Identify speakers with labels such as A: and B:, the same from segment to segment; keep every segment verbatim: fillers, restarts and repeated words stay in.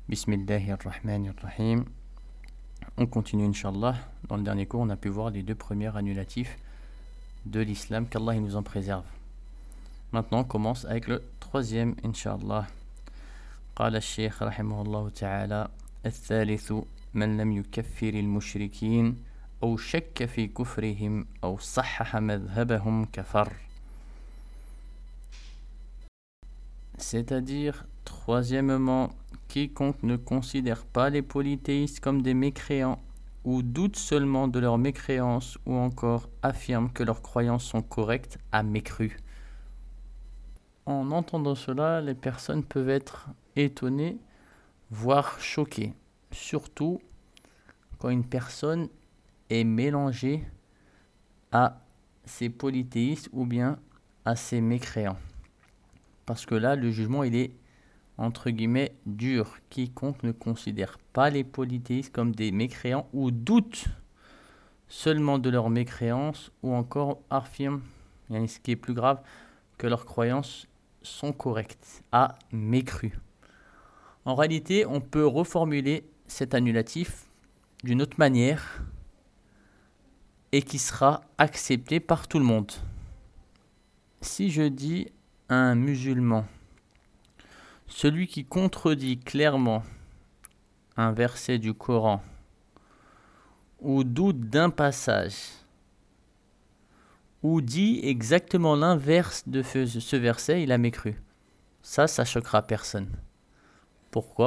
A: Bismillahirrahmanirrahim. On continue, Inch'Allah. Dans le dernier cours, on a pu voir les deux premiers annulatifs de l'islam, qu'Allah il nous en préserve. Maintenant, on commence avec le troisième, Inch'Allah. قال الشيخ رحمه الله تعالى الثالث من لم يكفر المشركين أو شك في كفرهم أو صحح مذهبهم كفر. C'est-à-dire, troisièmement, quiconque ne considère pas les polythéistes comme des mécréants ou doute seulement de leur mécréance ou encore affirme que leurs croyances sont correctes a mécru. En entendant cela, les personnes peuvent être étonnées, voire choquées, surtout quand une personne est mélangée à ces polythéistes ou bien à ces mécréants. Parce que là, le jugement, il est, entre guillemets, dur. Quiconque ne considère pas les polythéistes comme des mécréants ou doute seulement de leur mécréance ou encore affirme, ce qui est plus grave, que leurs croyances sont correctes, a mécru. En réalité, on peut reformuler cet annulatif d'une autre manière et qui sera accepté par tout le monde. Si je dis à un musulman, celui qui contredit clairement un verset du Coran ou doute d'un passage ou dit exactement l'inverse de ce verset, il a mécru. Ça, ça choquera personne. Pourquoi ?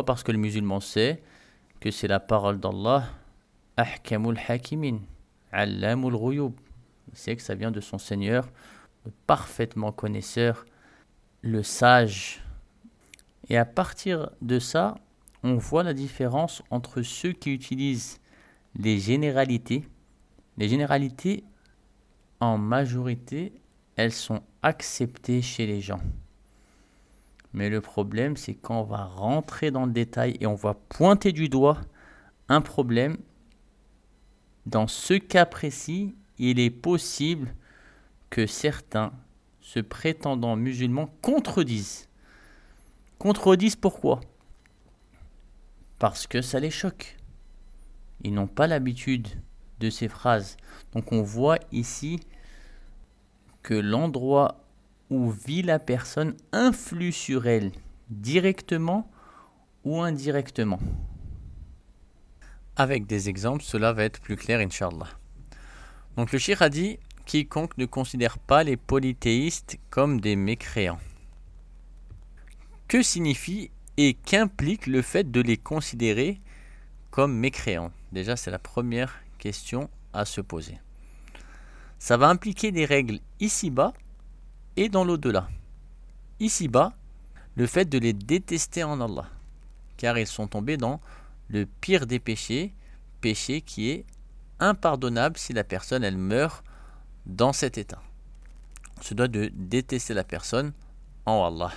A: Parce que le musulman sait que c'est la parole d'Allah, Ahkamul Hakimin, Allamul Ghuyub. Il sait que ça vient de son Seigneur, le parfaitement connaisseur, le sage. Et à partir de ça, on voit la différence entre ceux qui utilisent les généralités. Les généralités, en majorité, elles sont acceptées chez les gens. Mais le problème, c'est quand on va rentrer dans le détail et on va pointer du doigt un problème. Dans ce cas précis, il est possible que certains, se prétendant musulmans, contredisent. Contredisent pourquoi ? Parce que ça les choque. Ils n'ont pas l'habitude de ces phrases. Donc on voit ici que l'endroit où vit la personne influe sur elle directement ou indirectement. Avec des exemples, cela va être plus clair, Inch'Allah. Donc le cheikh a dit « Quiconque ne considère pas les polythéistes comme des mécréants ». Que signifie et qu'implique le fait de les considérer comme mécréants ? Déjà, c'est la première question à se poser. Ça va impliquer des règles ici-bas et dans l'au-delà. Ici-bas, le fait de les détester en Allah, car ils sont tombés dans le pire des péchés, péché qui est impardonnable si la personne elle meurt dans cet état. On se doit de détester la personne en Allah.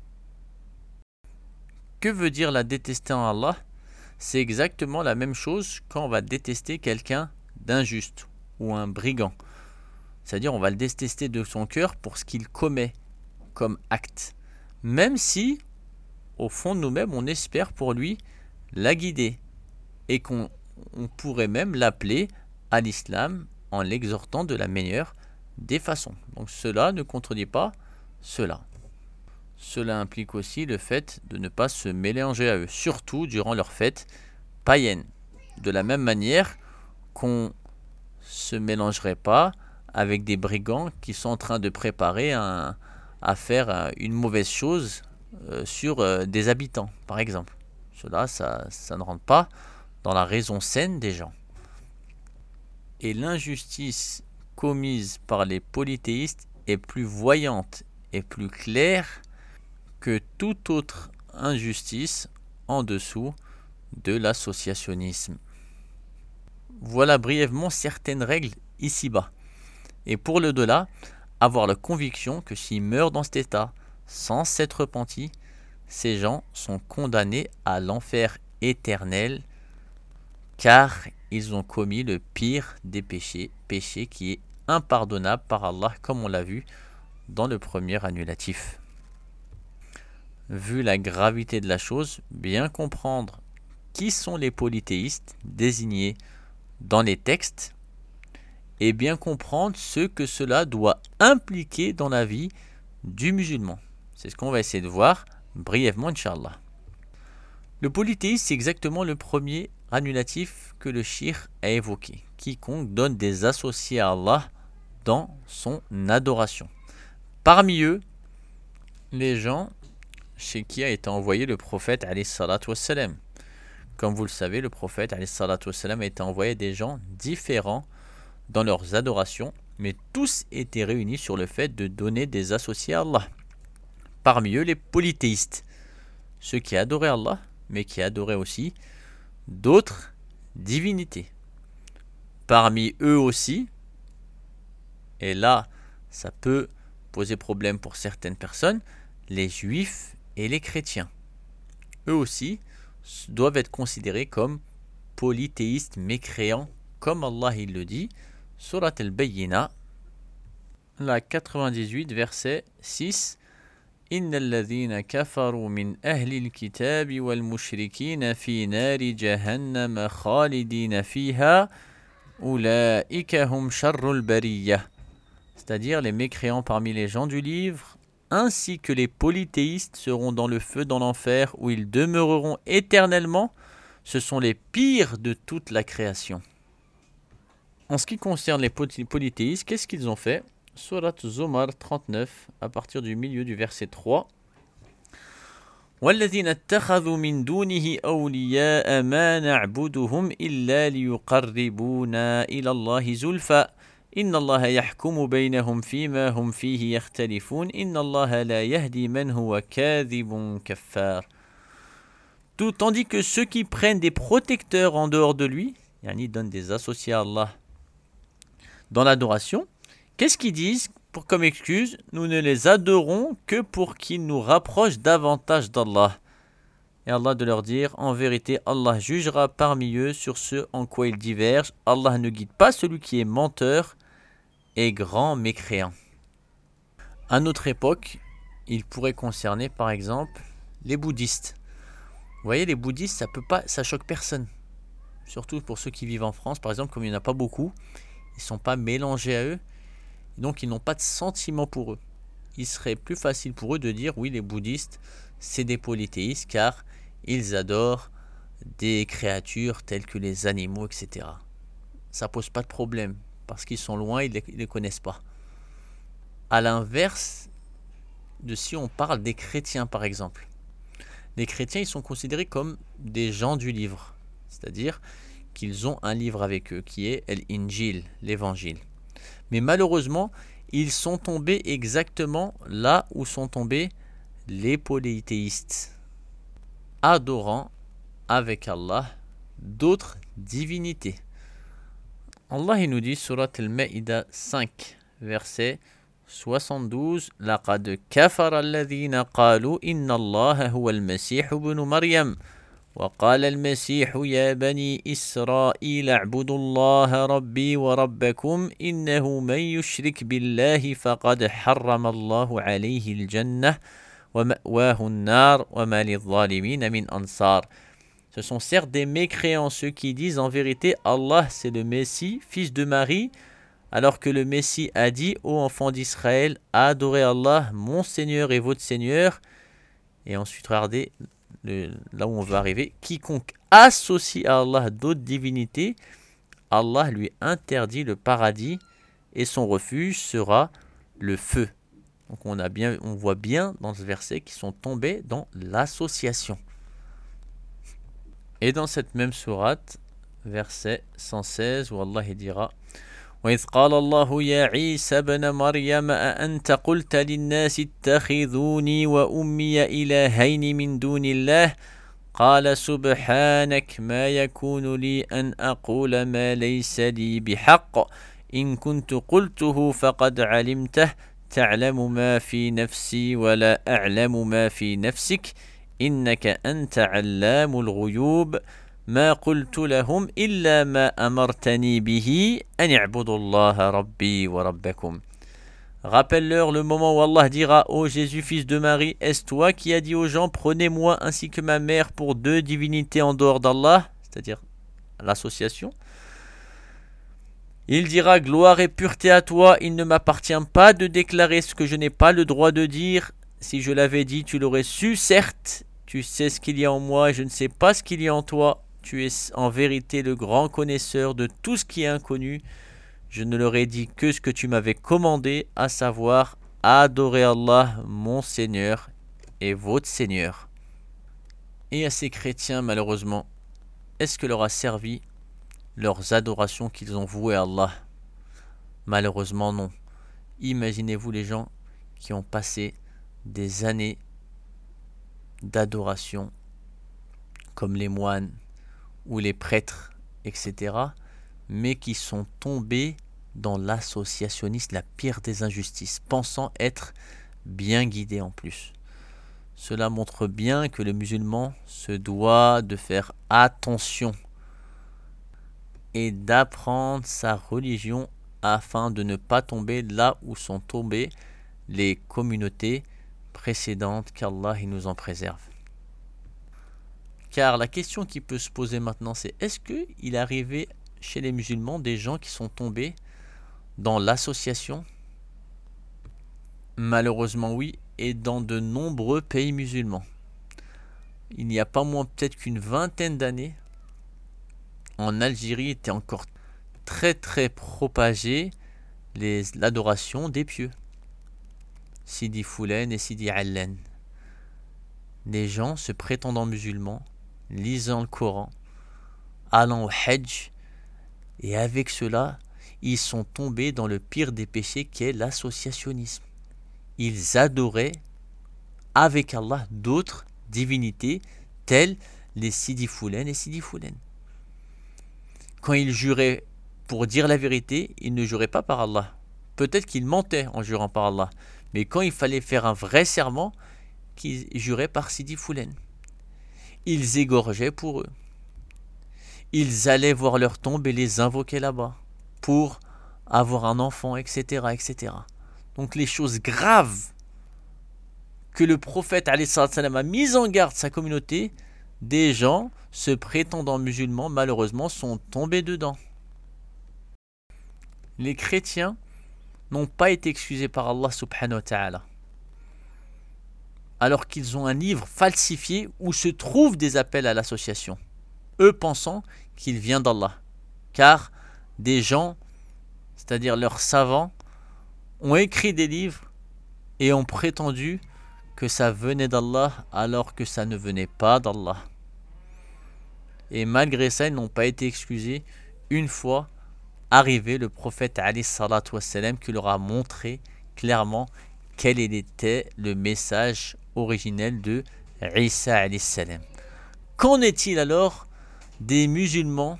A: Que veut dire la détester en Allah ? C'est exactement la même chose quand on va détester quelqu'un d'injuste ou un brigand. C'est-à-dire on va le détester de son cœur pour ce qu'il commet comme acte. Même si, au fond de nous-mêmes, on espère pour lui la guider. Et qu'on on pourrait même l'appeler à l'islam en l'exhortant de la meilleure des façons. Donc cela ne contredit pas cela. Cela implique aussi le fait de ne pas se mélanger à eux, surtout durant leurs fêtes païennes. De la même manière qu'on ne se mélangerait pas avec des brigands qui sont en train de préparer un, à faire une mauvaise chose euh, sur euh, des habitants, par exemple. Cela, ça, ça ne rentre pas dans la raison saine des gens. Et l'injustice commise par les polythéistes est plus voyante et plus claire que toute autre injustice en dessous de l'associationnisme. Voilà brièvement certaines règles ici-bas. Et pour le delà, avoir la conviction que s'ils meurent dans cet état sans s'être repentis, ces gens sont condamnés à l'enfer éternel car ils ont commis le pire des péchés, péché qui est impardonnable par Allah comme on l'a vu dans le premier annulatif. vu la gravité de la chose, bien comprendre qui sont les polythéistes désignés dans les textes et bien comprendre ce que cela doit impliquer dans la vie du musulman. C'est ce qu'on va essayer de voir brièvement, Inch'Allah. Le polythéisme, c'est exactement le premier annulatif que le shir a évoqué. Quiconque donne des associés à Allah dans son adoration. Parmi eux, les gens chez qui a été envoyé le prophète alayhi salatu wassalam. Comme vous le savez, le prophète alayhi salatu wassalam a été envoyé à des gens différents dans leurs adorations, mais tous étaient réunis sur le fait de donner des associés à Allah. Parmi eux, les polythéistes, ceux qui adoraient Allah, mais qui adoraient aussi d'autres divinités. Parmi eux aussi, et là, ça peut poser problème pour certaines personnes, les juifs et les chrétiens. Eux aussi doivent être considérés comme polythéistes mécréants, comme Allah il le dit, Surat al-Bayyina, la quatre-vingt-dix-huit, verset six. إن الذين كفروا من أهل الكتاب والمشركين في نار جهنم خالدين فيها أولئك هم شر البرية. C'est-à-dire les mécréants parmi les gens du livre, ainsi que les polythéistes seront dans le feu dans l'enfer où ils demeureront éternellement. Ce sont les pires de toute la création. En ce qui concerne les polythéistes, qu'est-ce qu'ils ont fait? Surat Zumar trente-neuf, à partir du milieu du verset trois. وَالَّذِينَ اتَّخَذُوا مِن دُونِهِ أَوْلِيَاءَ مَا نَعْبُدُهُمْ إِلَّا لِيُقَرِّبُونَا إِلَى اللَّهِ زُلْفَى إِنَّ اللَّهَ يَحْكُمُ بَيْنَهُمْ فِيمَا هُمْ فِيهِ يَخْتَلِفُونَ إِنَّ اللَّهَ لَا يَهْدِي مَنْ هُوَ كَاذِبٌ كَفَّارٌ. Tout tandis que ceux qui prennent des protecteurs en dehors de lui, yani donnent des associés à Allah dans l'adoration, qu'est-ce qu'ils disent pour comme excuse? Nous ne les adorons que pour qu'ils nous rapprochent davantage d'Allah. Et Allah de leur dire, en vérité, Allah jugera parmi eux sur ce en quoi ils divergent. Allah ne guide pas celui qui est menteur et grand mécréant. À notre époque, il pourrait concerner par exemple les bouddhistes. Vous voyez, les bouddhistes, ça peut pas, ça choque personne. Surtout pour ceux qui vivent en France, par exemple, comme il n'y en a pas beaucoup, ils ne sont pas mélangés à eux. Donc ils n'ont pas de sentiment pour eux. Il serait plus facile pour eux de dire oui, les bouddhistes, c'est des polythéistes car ils adorent des créatures telles que les animaux, et cetera. Ça pose pas de problème parce qu'ils sont loin, ils ne les, les connaissent pas. À l'inverse de si on parle des chrétiens par exemple. Les chrétiens, ils sont considérés comme des gens du livre. C'est-à-dire qu'ils ont un livre avec eux qui est l'Injil, l'évangile. Mais malheureusement, ils sont tombés exactement là où sont tombés les polythéistes, adorant avec Allah d'autres divinités. Allah il nous dit, Surat Al-Ma'idah cinq, verset soixante-douze, لَقَدْ كَفَرَ الَّذِينَ قَالُوا إِنَّ اللَّهَ هُوَ الْمَسِيحُ ابْنُ مَرْيَمَ وقال المسيح يا بني إسرائيل اعبدوا الله ربي وربكم إنه من يشرك بالله فقد حرم الله عليه الجنة ومأواه النار وما للظالمين من أنصار. Ce sont certes des mécréants ceux qui disent en vérité Allah c'est le Messie, fils de Marie, alors que le Messie a dit ô enfants d'Israël, adorez Allah, mon Seigneur et votre Seigneur. Et ensuite regardez Le, là où on veut arriver, quiconque associe à Allah d'autres divinités, Allah lui interdit le paradis et son refuge sera le feu. Donc on, a bien, on voit bien dans ce verset qu'ils sont tombés dans l'association. Et dans cette même sourate, verset cent seize, où Allah dira وإذ قال الله يا عيسى ابن مريم أأنت قلت للناس اتخذوني وأمي إلهين من دون الله قال سبحانك ما يكون لي أن أقول ما ليس لي بحق إن كنت قلته فقد علمته تعلم ما في نفسي ولا أعلم ما في نفسك إنك أنت علام الغيوب ما قلت لهم إلا ما أمرتني به أن اعبدوا الله ربي وربكم. Rappelle-leur le moment où Allah dira: Ô Jésus, fils de Marie, est-ce toi qui as dit aux gens: prenez-moi ainsi que ma mère pour deux divinités en dehors d'Allah, c'est-à-dire l'association? Il dira: gloire et pureté à toi, il ne m'appartient pas de déclarer ce que je n'ai pas le droit de dire. Si je l'avais dit, tu l'aurais su, certes. Tu sais ce qu'il y a en moi et je ne sais pas ce qu'il y a en toi. Tu es en vérité le grand connaisseur de tout ce qui est inconnu. Je ne leur ai dit que ce que tu m'avais commandé, à savoir adorer Allah, mon Seigneur et votre Seigneur. Et à ces chrétiens, malheureusement, est-ce que leur a servi leurs adorations qu'ils ont vouées à Allah? Malheureusement non. Imaginez-vous les gens qui ont passé des années d'adoration, comme les moines ou les prêtres, et cetera, mais qui sont tombés dans l'associationnisme, la pire des injustices, pensant être bien guidés en plus. Cela montre bien que le musulman se doit de faire attention et d'apprendre sa religion afin de ne pas tomber là où sont tombées les communautés précédentes, qu'Allah il nous en préserve. Car la question qui peut se poser maintenant, c'est: est-ce qu'il est arrivé chez les musulmans des gens qui sont tombés dans l'association? Malheureusement oui, et dans de nombreux pays musulmans. Il n'y a pas moins peut-être qu'une vingtaine d'années, en Algérie était encore très très propagée les, l'adoration des pieux. Sidi Foulen et Sidi Allen. Des gens se prétendant musulmans, lisant le Coran, allant au Hajj, et avec cela, ils sont tombés dans le pire des péchés qu'est l'associationnisme. Ils adoraient avec Allah d'autres divinités telles les Sidi Foulen et Sidi Foulen. Quand ils juraient pour dire la vérité, ils ne juraient pas par Allah. Peut-être qu'ils mentaient en jurant par Allah, mais quand il fallait faire un vrai serment, qu'ils juraient par Sidi Foulen. Ils égorgeaient pour eux. Ils allaient voir leur tombe et les invoquaient là-bas pour avoir un enfant, et cetera, et cetera. Donc les choses graves que le prophète alayhi salam a mises en garde sa communauté, des gens se prétendant musulmans malheureusement sont tombés dedans. Les chrétiens n'ont pas été excusés par Allah subhanahu wa ta'ala, alors qu'ils ont un livre falsifié où se trouvent des appels à l'association, eux pensant qu'il vient d'Allah, car des gens, c'est-à-dire leurs savants, ont écrit des livres et ont prétendu que ça venait d'Allah alors que ça ne venait pas d'Allah. Et malgré ça, ils n'ont pas été excusés une fois arrivé le prophète alayhi salatu wassalam qui leur a montré clairement quel était le message originel de Isa alayhi salam. Qu'en est-il alors des musulmans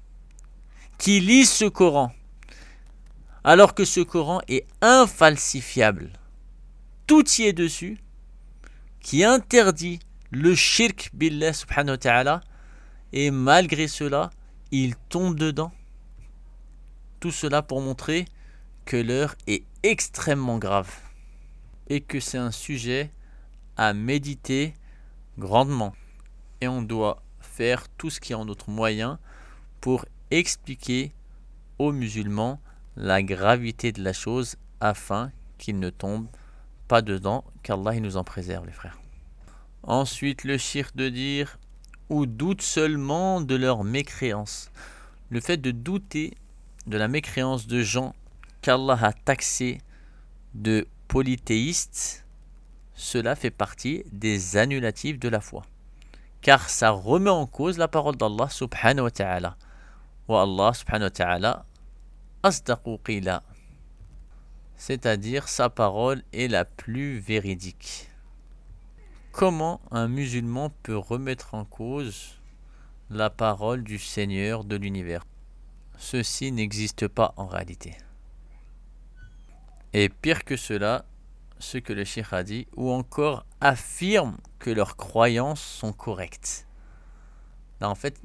A: qui lisent ce Coran alors que ce Coran est infalsifiable? Tout y est dessus, qui interdit le shirk billah subhanahu wa ta'ala, et malgré cela, ils tombent dedans. Tout cela pour montrer que l'heure est extrêmement grave et que c'est un sujet à méditer grandement. Et on doit faire tout ce qui est en notre moyen pour expliquer aux musulmans la gravité de la chose afin qu'ils ne tombent pas dedans, qu'Allah il nous en préserve les frères. Ensuite le shirk de dire ou doutent seulement de leur mécréance. Le fait de douter de la mécréance de gens qu'Allah a taxés de polythéistes, cela fait partie des annulatifs de la foi. Car ça remet en cause la parole d'Allah subhanahu wa ta'ala. Wa Allah subhanahu wa ta'ala asdaqu qila. C'est-à-dire sa parole est la plus véridique. Comment un musulman peut remettre en cause la parole du Seigneur de l'univers? Ceci n'existe pas en réalité. Et pire que cela, ce que le cheikh a dit, ou encore affirme que leurs croyances sont correctes. Là, en fait,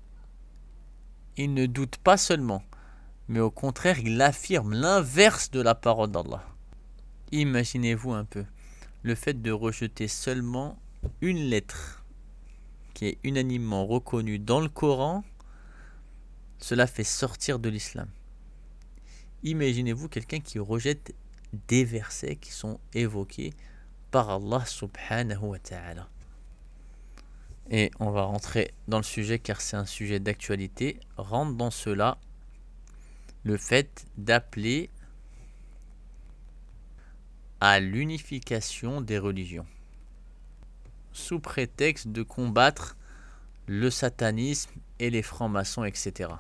A: il ne doute pas seulement, mais au contraire, il affirme l'inverse de la parole d'Allah. Imaginez-vous un peu le fait de rejeter seulement une lettre qui est unanimement reconnue dans le Coran, cela fait sortir de l'islam. Imaginez-vous quelqu'un qui rejette des versets qui sont évoqués par Allah subhanahu wa ta'ala. Et on va rentrer dans le sujet car c'est un sujet d'actualité. Rentre dans cela le fait d'appeler à l'unification des religions sous prétexte de combattre le satanisme et les francs-maçons, et cetera.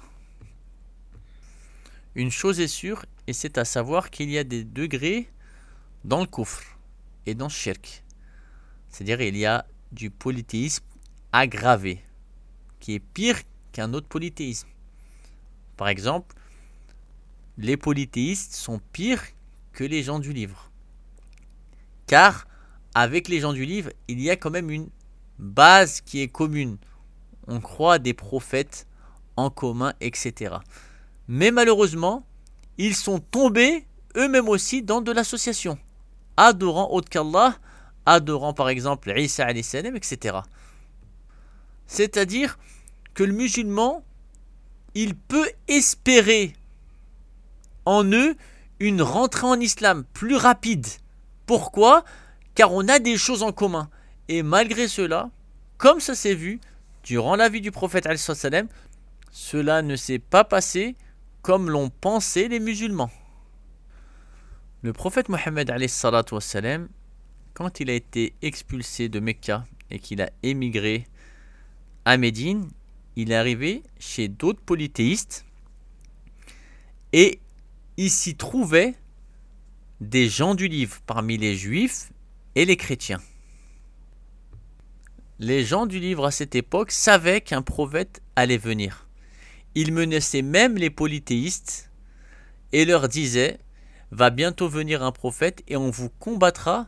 A: Une chose est sûre, et c'est à savoir qu'il y a des degrés dans le kufr et dans le shirk. C'est-à-dire il y a du polythéisme aggravé, qui est pire qu'un autre polythéisme. Par exemple, les polythéistes sont pires que les gens du livre. Car avec les gens du livre, il y a quand même une base qui est commune. On croit des prophètes en commun, et cetera. Mais malheureusement, ils sont tombés eux-mêmes aussi dans de l'association, adorant autre qu'Allah, adorant par exemple Isa alayhi salam, et cetera. C'est-à-dire que le musulman, il peut espérer en eux une rentrée en islam plus rapide. Pourquoi ? Car on a des choses en commun. Et malgré cela, comme ça s'est vu, durant la vie du prophète alayhi salam, cela ne s'est pas passé comme l'ont pensé les musulmans. Le prophète Mohammed alayhi salam, quand il a été expulsé de Mecca et qu'il a émigré à Médine, il est arrivé chez d'autres polythéistes et il s'y trouvait des gens du livre parmi les juifs et les chrétiens. Les gens du livre à cette époque savaient qu'un prophète allait venir. Ils menaçaient même les polythéistes et leur disaient « Va bientôt venir un prophète et on vous combattra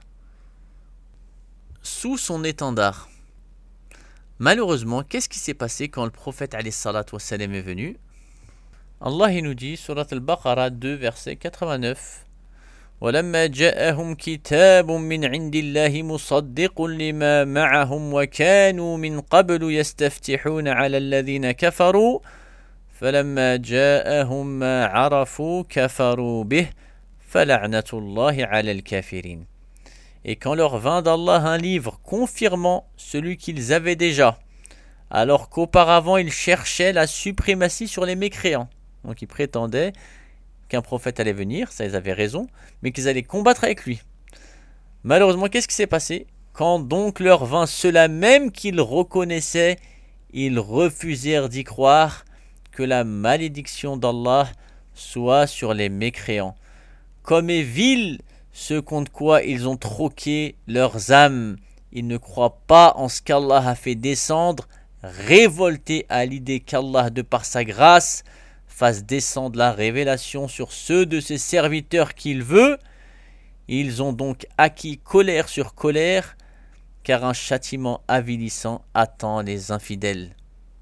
A: sous son étendard ». Malheureusement, qu'est-ce qui s'est passé quand le prophète alayhi salatu wassalam est venu ? Allah il nous dit, surat al-Baqarah deux, verset quatre-vingt-neuf, وَلَمَّا جَاءَهُمْ كِتَابٌ مِّنْ عِنْدِ اللَّهِ مُصَدِّقٌ لِمَا مَعَهُمْ وَكَانُوا مِنْ قَبْلُ يَسْتَفْتِحُونَ عَلَى الَّذِينَ كَفَرُوا فَلَمَّا جَاءَهُمْ مَا عَرَفُوا كَفَرُوا بِهِ فَلَعْنَةُ اللَّهِ عَلَى الْكَافِرِينَ. Et quand leur vint d'Allah un livre confirmant celui qu'ils avaient déjà, alors qu'auparavant ils cherchaient la suprématie sur les mécréants. Donc ils prétendaient qu'un prophète allait venir, ça ils avaient raison, mais qu'ils allaient combattre avec lui. Malheureusement, qu'est-ce qui s'est passé ? Quand donc leur vint cela même qu'ils reconnaissaient, ils refusèrent d'y croire, que la malédiction d'Allah soit sur les mécréants. Comme est vil ce contre quoi ils ont troqué leurs âmes. Ils ne croient pas en ce qu'Allah a fait descendre, révoltés à l'idée qu'Allah, de par sa grâce, fasse descendre la révélation sur ceux de ses serviteurs qu'il veut. Ils ont donc acquis colère sur colère, car un châtiment avilissant attend les infidèles.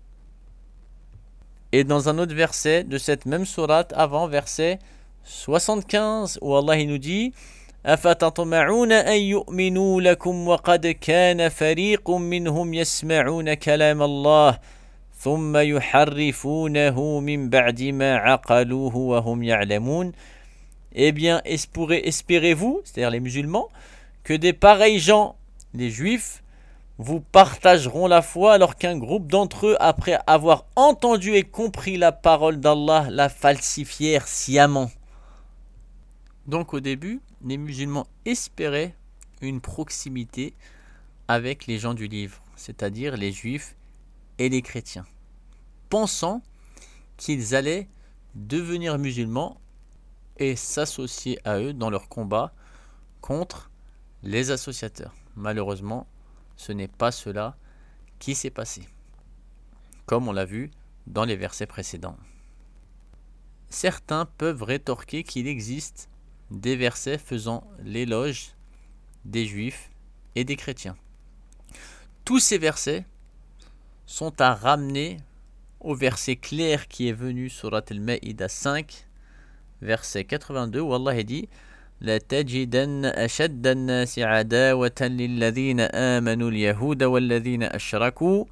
A: Et dans un autre verset de cette même sourate, avant verset soixante-quinze, où Allah il nous dit أَفَتَطْمَعُونَ أَن يُؤْمِنُوا لَكُمْ وَقَدْ كَانَ فَرِيقٌ مِّنْهُمْ يَسْمَعُونَ كَلَامَ اللَّهِ ثُمَّ يُحَرِّفُونَهُ مِنْ بَعْدِ مَا عَقَلُوهُ وَهُمْ يَعْلَمُونَ. Eh bien, espérez-vous, c'est-à-dire les musulmans, que des pareils gens, les juifs, vous partageront la foi alors qu'un groupe d'entre eux, après avoir entendu et compris la parole d'Allah, la falsifièrent sciemment. Donc au début, les musulmans espéraient une proximité avec les gens du livre, c'est-à-dire les juifs et les chrétiens, pensant qu'ils allaient devenir musulmans et s'associer à eux dans leur combat contre les associateurs. Malheureusement, ce n'est pas cela qui s'est passé, comme on l'a vu dans les versets précédents. Certains peuvent rétorquer qu'il existe des versets faisant l'éloge des juifs et des chrétiens. Tous ces versets sont à ramener au verset clair qui est venu, surat al-Ma'idah cinq, verset quatre-vingt-deux, où Allah dit لتجدن أشد الناس عداوة للذين آمنوا اليهود والذين أشركوا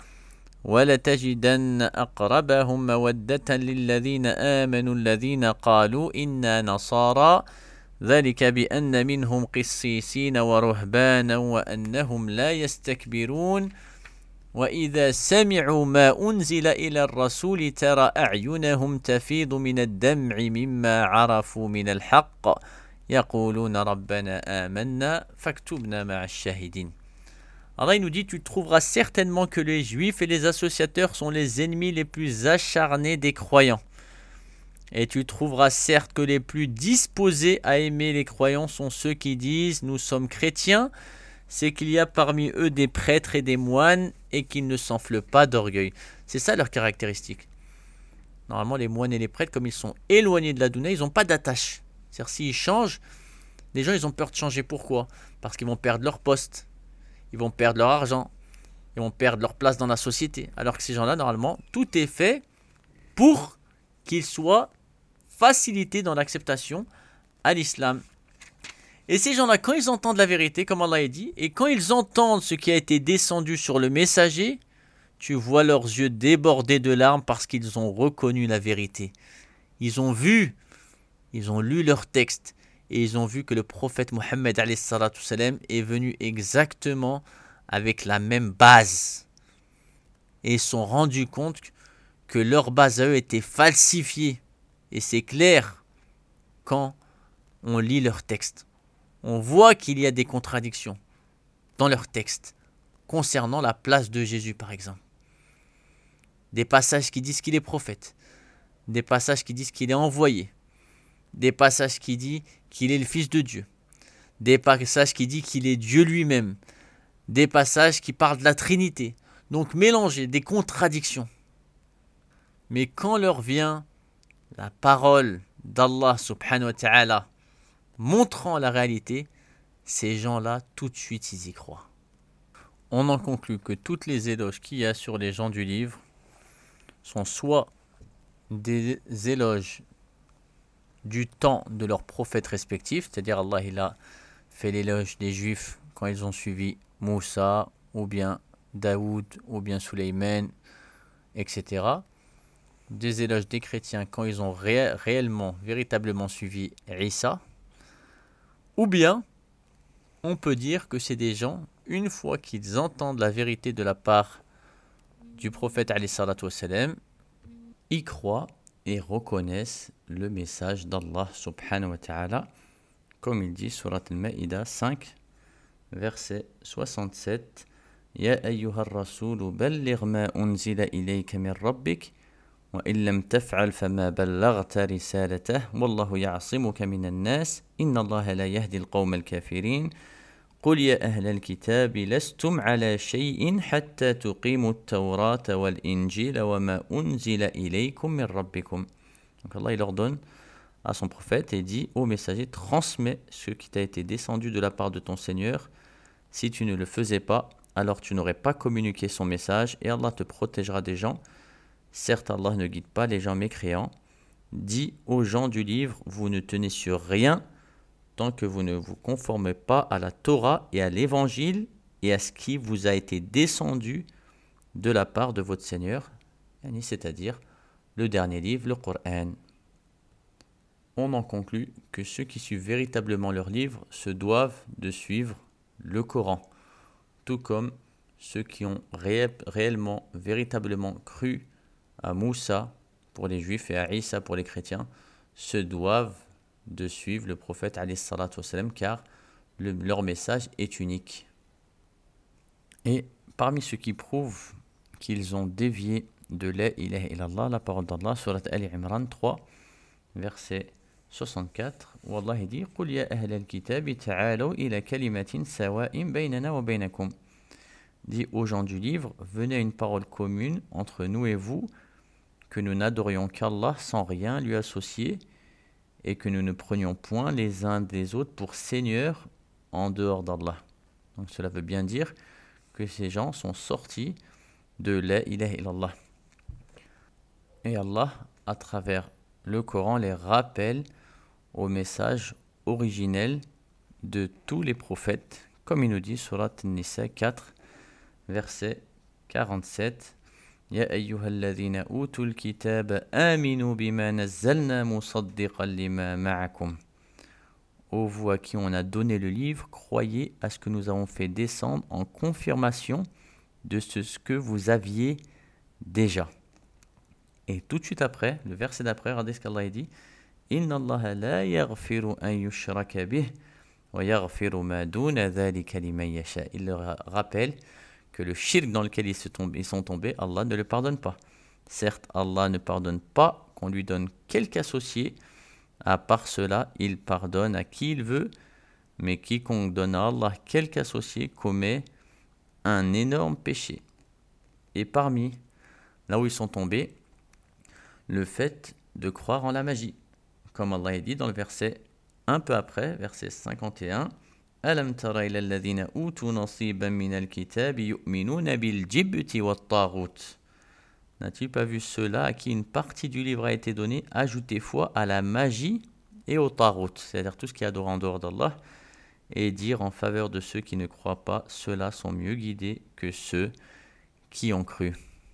A: ولتجدن أقربهم مودة للذين آمنوا الذين قالوا إنا نصارى ذلك بأن منهم قسيسين ورهبانا وأنهم لا يستكبرون وإذا سمعوا ما أنزل إلى الرسول ترى أعينهم تفيض من الدمع مما عرفوا من الحق يقولون ربنا آمنا فاكتبنا مع الشاهدين. Allah il nous dit, tu trouveras certainement que les juifs et les associateurs sont les ennemis les plus acharnés des croyants. Et tu trouveras certes que les plus disposés à aimer les croyants sont ceux qui disent « Nous sommes chrétiens », c'est qu'il y a parmi eux des prêtres et des moines et qu'ils ne s'enflent pas d'orgueil. C'est ça leur caractéristique. Normalement, les moines et les prêtres, comme ils sont éloignés de la douna, ils n'ont pas d'attache. C'est-à-dire, s'ils changent, les gens, ils ont peur de changer. Pourquoi ? Parce qu'ils vont perdre leur poste. Ils vont perdre leur argent, ils vont perdre leur place dans la société. Alors que ces gens-là, normalement, tout est fait pour qu'ils soient facilités dans l'acceptation à l'islam. Et ces gens-là, quand ils entendent la vérité, comme Allah a dit, et quand ils entendent ce qui a été descendu sur le messager, tu vois leurs yeux déborder de larmes parce qu'ils ont reconnu la vérité. Ils ont vu, ils ont lu leur texte. Et ils ont vu que le prophète Mohammed alayhi salatu salam est venu exactement avec la même base. Et ils se sont rendus compte que leur base à eux était falsifiée. Et c'est clair quand on lit leur texte. On voit qu'il y a des contradictions dans leur texte concernant la place de Jésus par exemple. Des passages qui disent qu'il est prophète. Des passages qui disent qu'il est envoyé. Des passages qui disent qu'il est le Fils de Dieu, des passages qui disent qu'il est Dieu lui-même, des passages qui parlent de la Trinité, donc mélanger des contradictions. Mais quand leur vient la parole d'Allah subhanahu wa ta'ala montrant la réalité, ces gens-là, tout de suite, ils y croient. On en conclut que toutes les éloges qu'il y a sur les gens du livre sont soit des éloges du temps de leurs prophètes respectifs, c'est-à-dire Allah il a fait l'éloge des juifs quand ils ont suivi Moussa, ou bien Daoud, ou bien Suleyman, et cetera. Des éloges des chrétiens quand ils ont ré- réellement, véritablement suivi Isa, ou bien on peut dire que c'est des gens, une fois qu'ils entendent la vérité de la part du prophète alayhi salatu wassalam, y croient et reconnaissent le message d'Allah subhanahu wa ta'ala, comme il dit surat al-Ma'idah cinq, verset soixante-sept, Ya ayyuha ar-rasoul balligh ma unzila ilayka min rabbik wa in lam taf'al fama ballaghta risalatah wallahu ya'simuka minan nas inna Allaha la yahdi al-qawma al-kafirin قل يا أهل الكتاب لستم على شيء حتى تقيموا التوراة والإنجيل وما أنزل إليكم من ربكم. Donc Allah il ordonne à son prophète et dit au messager, transmets ce qui t'a été descendu de la part de ton Seigneur. Si tu ne le faisais pas, alors tu n'aurais pas communiqué son message et Allah te protégera des gens. Certes, Allah ne guide pas les gens mécréants. Dis aux gens du livre, vous ne tenez sur rien tant que vous ne vous conformez pas à la Torah et à l'Évangile et à ce qui vous a été descendu de la part de votre Seigneur, c'est-à-dire le dernier livre, le Coran. On en conclut que ceux qui suivent véritablement leur livre se doivent de suivre le Coran, tout comme ceux qui ont ré- réellement, véritablement cru à Moussa pour les Juifs et à Isa pour les chrétiens, se doivent de suivre le prophète alayhi salatu wassalam, car le, leur message est unique. Et parmi ceux qui prouvent qu'ils ont dévié de la ilaha illallah, la parole d'Allah, surat Ali Imran trois, verset soixante-quatre, où Allah dit قُلْ يَا أَهْلَ الْكِتَابِ تَعَالَوْا إِلَى كَلِمَةٍ سَوَاءٍ بَيْنَنَا وَبَيْنَكُمْ. Dit aux gens du livre, venez à une parole commune entre nous et vous, que nous n'adorions qu'Allah sans rien lui associer, et que nous ne prenions point les uns des autres pour seigneurs en dehors d'Allah. Donc cela veut bien dire que ces gens sont sortis de la ilaha illallah. Et Allah, à travers le Coran, les rappelle au message originelle de tous les prophètes, comme il nous dit surat An-Nisa quatre, verset quarante-sept. يا أيها الذين أوتوا الكتاب آمنوا بما نزلنا مصدقا لما معكم. Ô vous à qui on a donné le livre, croyez à ce que nous avons fait descendre en confirmation de ce, ce que vous aviez déjà. Et tout de suite après, le verset d'après, regardez ce qu'Allah dit. Inna Allah la yaghfiru an yushraka bih wa yaghfiru ma duna dhalika liman yasha. Il leur rappelle que le shirk dans lequel ils, se tombent, ils sont tombés, Allah ne le pardonne pas. Certes, Allah ne pardonne pas qu'on lui donne quelque associé. À part cela, il pardonne à qui il veut, mais quiconque donne à Allah quelque associé commet un énorme péché. Et parmi, là où ils sont tombés, le fait de croire en la magie. Comme Allah a dit dans le verset un peu après, verset cinquante et un, Alam tara ila alladhina utu nasiban min al-kitabi yu'minuna bil jibti wat taghut. N'as-tu pas vu ceux-là à qui une partie du livre a été donnée, ajouter foi à la magie et au taghut, c'est-à-dire tout ce qui est adoré en dehors d'Allah, et dire en faveur de ceux qui ne croient pas, ceux-là sont mieux guidés que ceux qui ont cru.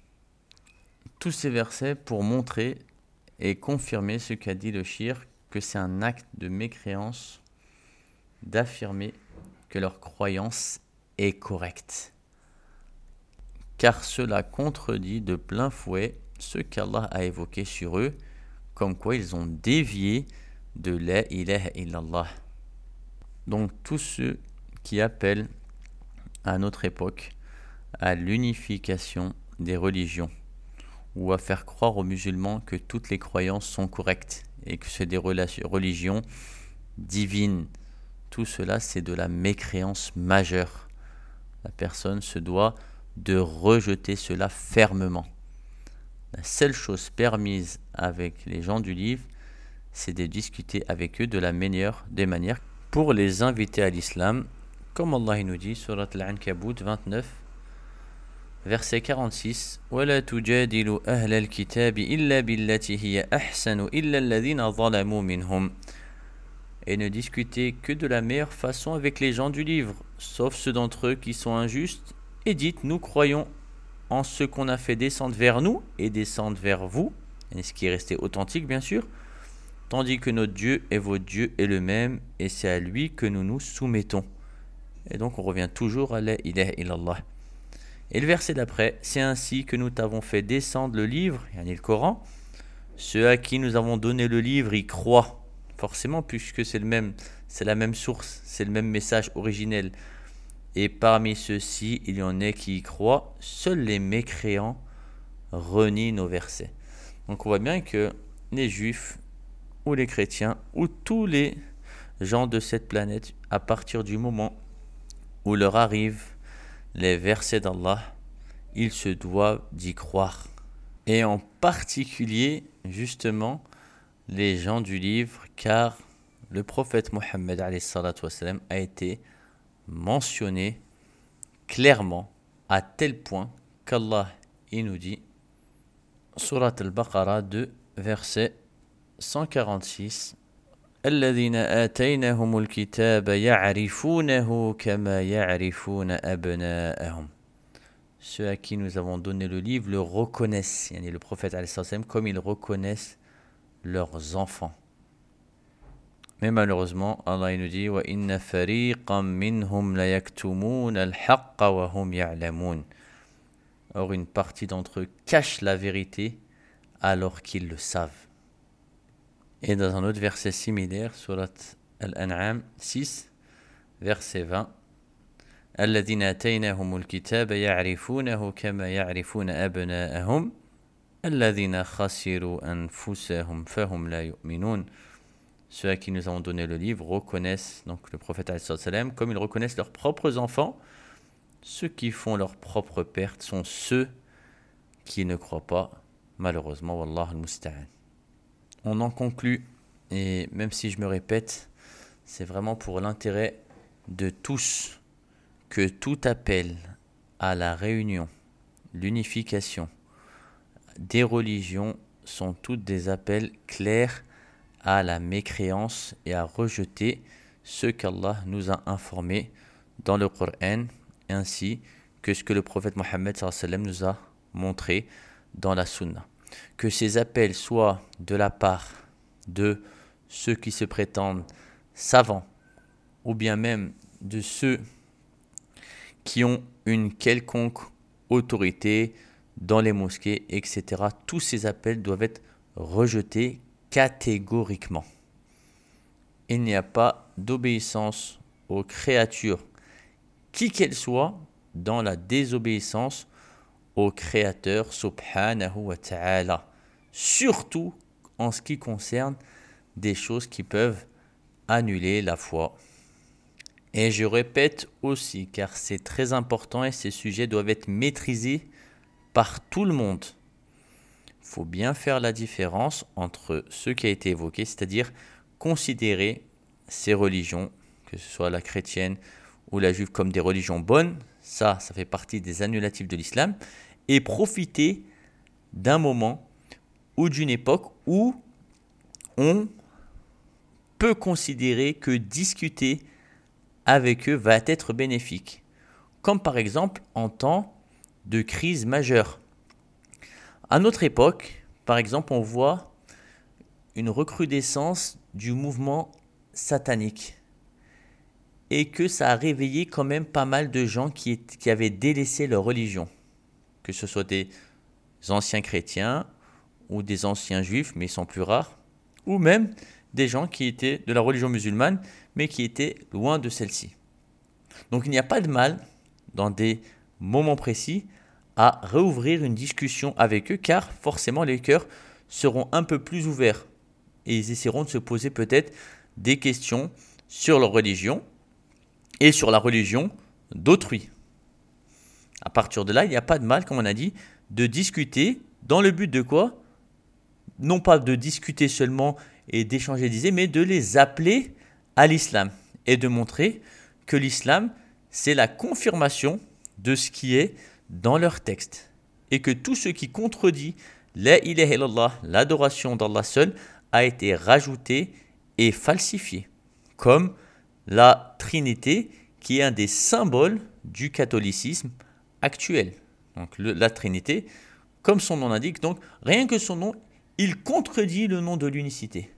A: Tous ces versets pour montrer et confirmer ce qu'a dit le shirk, que c'est un acte de mécréance d'affirmer que leur croyance est correcte. Car cela contredit de plein fouet ce qu'Allah a évoqué sur eux, comme quoi ils ont dévié de la ilaha illallah. Donc tous ceux qui appellent à notre époque à l'unification des religions, ou à faire croire aux musulmans que toutes les croyances sont correctes et que c'est des religions divines, tout cela c'est de la mécréance majeure. La personne se doit de rejeter cela fermement. La seule chose permise avec les gens du livre, c'est de discuter avec eux de la meilleure des manières pour les inviter à l'islam, comme Allah nous dit, surat Al-Ankabut vingt-neuf, verset quarante-six, وَلَا تُجَادِلُوا أَهْلَ الْكِتَابِ إِلَّا بِالَّتِي هِيَ أَحْسَنُ إِلَّا الَّذِينَ ظَلَمُوا مِنْهُمْ. Et ne discutez que de la meilleure façon avec les gens du livre, sauf ceux d'entre eux qui sont injustes, et dites, nous croyons en ce qu'on a fait descendre vers nous et descendre vers vous, et ce qui est resté authentique bien sûr, tandis que notre Dieu et votre Dieu est le même, et c'est à lui que nous nous soumettons. Et donc on revient toujours à la ilaha illallah. Et le verset d'après, c'est ainsi que nous t'avons fait descendre le livre, yani le Coran, ceux à qui nous avons donné le livre y croient, forcément puisque c'est le même, c'est la même source, c'est le même message originel. Et parmi ceux-ci, il y en a qui y croient, seuls les mécréants renient nos versets. Donc on voit bien que les juifs, ou les chrétiens, ou tous les gens de cette planète, à partir du moment où leur arrivent les versets d'Allah, ils se doivent d'y croire. Et en particulier, justement, les gens du livre, car le prophète Mohammed alayhi salatu wassalam a été mentionné clairement à tel point qu'Allah il nous dit, Surat al-Baqarah deux, verset cent quarante-six, الذين آتيناهم الكتاب يعرفونه كما يعرفون أبناءهم. Ceux à qui nous avons donné le livre le reconnaissent, yani le prophète alayhi sallam, comme ils reconnaissent leurs enfants. Mais malheureusement, Allah il nous dit وَإِنَّ فَرِيقًا مِّنْهُمْ لَيَكْتُمُونَ الْحَقَّ وَهُمْ يَعْلَمُونَ. Or, une partie d'entre eux cache la vérité alors qu'ils le savent. Et dans un autre verset similaire, surat Al-An'am six, verset vingt, الذين آتيناهم الكتاب يعرفونه كما يعرفون أبناءهم الذين خسروا أنفسهم فهم لا يؤمنون. Ceux à qui nous avons donné le livre reconnaissent donc le prophète alayhi salam comme ils reconnaissent leurs propres enfants. Ceux qui font leur propre perte sont ceux qui ne croient pas, malheureusement. Wallah al-musta'an. On en conclut, et même si je me répète, c'est vraiment pour l'intérêt de tous que tout appel à la réunion, l'unification des religions sont toutes des appels clairs à la mécréance et à rejeter ce qu'Allah nous a informé dans le Coran, ainsi que ce que le prophète Mohammed sallallahu alayhi wa sallam nous a montré dans la Sunna. Que ces appels soient de la part de ceux qui se prétendent savants, ou bien même de ceux qui ont une quelconque autorité dans les mosquées, et cetera. Tous ces appels doivent être rejetés catégoriquement. Il n'y a pas d'obéissance aux créatures, qui qu'elles soient, dans la désobéissance au Créateur subhanahu wa ta'ala. Surtout en ce qui concerne des choses qui peuvent annuler la foi. Et je répète aussi, car c'est très important et ces sujets doivent être maîtrisés par tout le monde. Il faut bien faire la différence entre ce qui a été évoqué, c'est-à-dire considérer ces religions, que ce soit la chrétienne ou la juive, comme des religions bonnes. Ça, ça fait partie des annulatifs de l'islam. Et profiter d'un moment ou d'une époque où on peut considérer que discuter avec eux va être bénéfique. Comme par exemple en temps de crise majeure. À notre époque, par exemple, on voit une recrudescence du mouvement satanique. Et que ça a réveillé quand même pas mal de gens qui, qui avaient délaissé leur religion. Que ce soit des anciens chrétiens ou des anciens juifs, mais ils sont plus rares. Ou même des gens qui étaient de la religion musulmane, mais qui étaient loin de celle-ci. Donc il n'y a pas de mal, dans des moments précis, à réouvrir une discussion avec eux, car forcément les cœurs seront un peu plus ouverts. Et ils essaieront de se poser peut-être des questions sur leur religion et sur la religion d'autrui. À partir de là, il n'y a pas de mal, comme on a dit, de discuter dans le but de quoi ? Non pas de discuter seulement et d'échanger d'idées, mais de les appeler à l'islam et de montrer que l'islam, c'est la confirmation de ce qui est dans leur texte. Et que tout ce qui contredit la ilaha illallah, l'adoration d'Allah seul, a été rajouté et falsifié. Comme la Trinité, qui est un des symboles du catholicisme actuel. Donc le, la Trinité, comme son nom l'indique, donc rien que son nom, il contredit le nom de l'unicité.